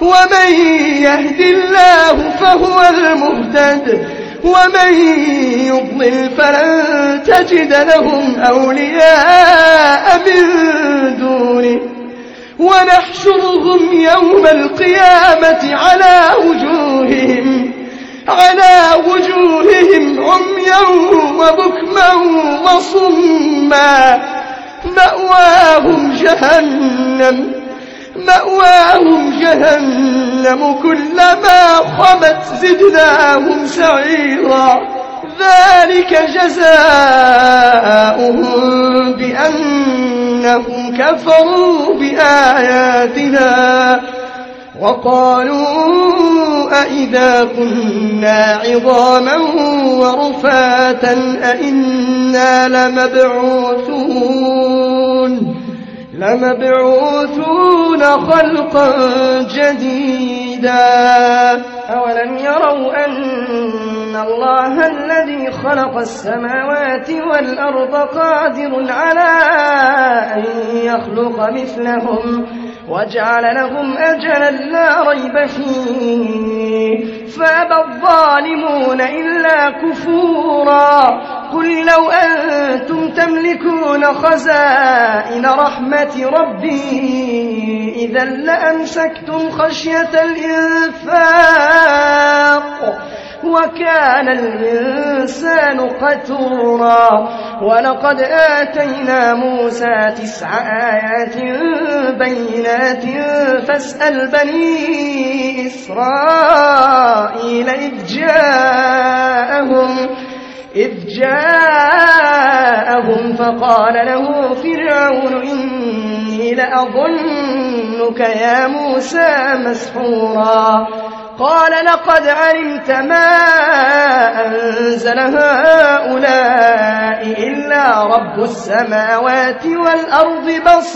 ومن يهد الله فهو المهتد ومن يضلل فلن تجد لهم أولياء من دونه ونحشرهم يوم القيامة على وجوههم عميا وبكما وصما مأواهم جهنم كلما خبت زدناهم سعيرا ذلك جزاؤهم بأنهم كفروا بآياتنا وقالوا أئذا كنا عظاما ورفاتا أئنا لمبعوثون خلقا جديدا أولم يروا أن الله الذي خلق السماوات والأرض قادر على أن يخلق مثلهم وجعل لهم أجلا لا ريب فيه فأبى الظالمون إلا كفورا قل لو أنتم تملكون خزائن رحمة ربي إذا لأمسكتم خشية الإنفاق وكان الإنسان قتورا ولقد آتينا موسى 9 آيات بينات فاسأل بني إسرائيل إذ جاءهم فقال له فرعون إني لأظنك يا موسى مسحورا قال لقد علمت ما أنزل هؤلاء إلا رب السماوات والأرض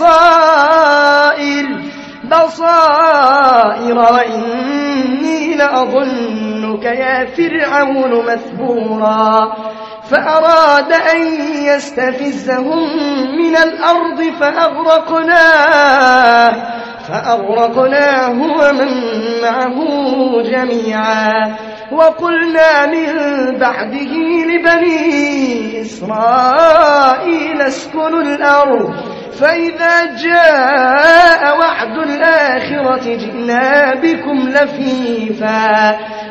بصائر وإني لأظنك يا فرعون مثبورا فأراد أن يستفزهم من الأرض فأغرقناه ومن معه جميعا وقلنا من بعده لبني إسرائيل اسكنوا الأرض فإذا جاء وعد الآخرة جئنا بكم لفيفا